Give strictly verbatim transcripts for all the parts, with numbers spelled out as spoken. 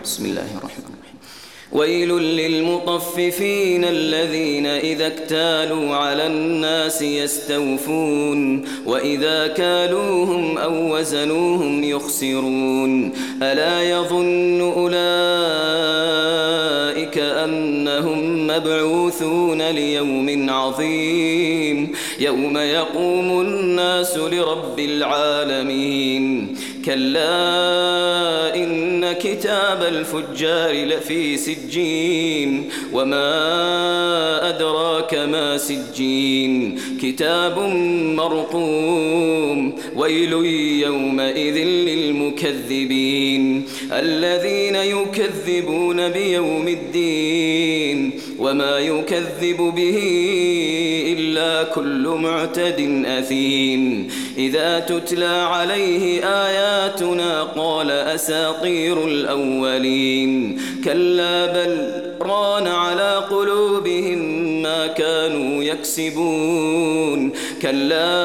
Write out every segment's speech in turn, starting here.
بسم الله الرحمن الرحيم. ويل للمطففين الذين إذا اكتالوا على الناس يستوفون وإذا كالوهم أو وزنوهم يخسرون ألا يظن أولئك أنهم مبعوثون ليوم عظيم يوم يقوم الناس لرب العالمين كلا إن كتاب الفجار لفي سجين وما أدراك ما سجين كتاب مرقوم ويل يومئذ للمكذبين الذين يكذبون بيوم الدين وما يكذب به إلا كل معتد أثيم إذا تتلى عليه آياتنا قال أساطير الأولين كلا بل ران على قلوبهم ما كانوا يكسبون كلا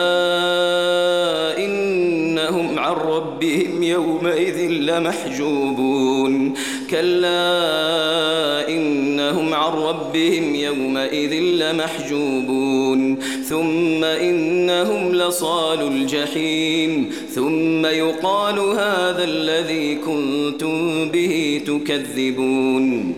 إنهم عن ربهم يومئذ لمحجوبون كلا إنهم عن ربهم يومئذ لمحجوبون ثم إنهم لصالو الجحيم ثم يقال هذا الذي كنتم به تكذبون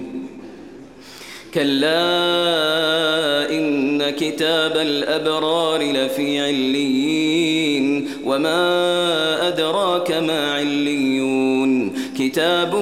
كلا إن كتاب الأبرار لفي عليين وما أدراك ما عليون كتاب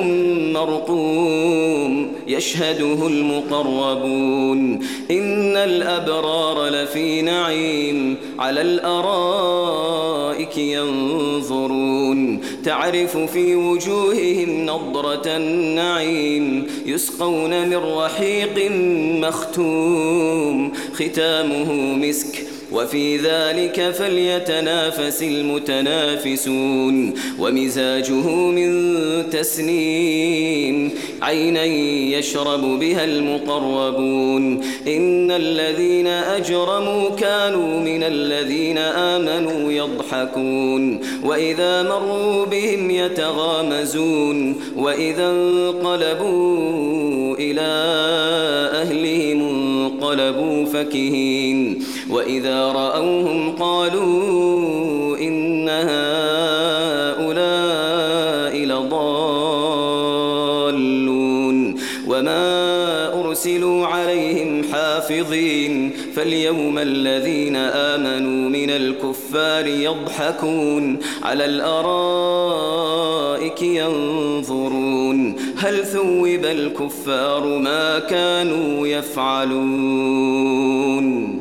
مرقوم يشهده المقربون إن الأبرار لفي نعيم على الأرائك ينظرون تعرف في وجوههم نضرة النعيم يسقون من رحيق مختوم ختامه مسك وفي ذلك فليتنافس المتنافسون ومزاجه من تسنيم عينا يشرب بها المقربون إن الذين أجرموا كانوا من الذين آمنوا يضحكون وإذا مروا بهم يتغامزون وإذا انقلبوا إلى أهلهم انقلبوا فكهين وإذا رأوهم قالوا إن هؤلاء لضالون وما أرسلوا عليهم حافظين فاليوم الذين آمنوا من الكفار يضحكون على الأرائك ينظرون هل ثوب الكفار ما كانوا يفعلون.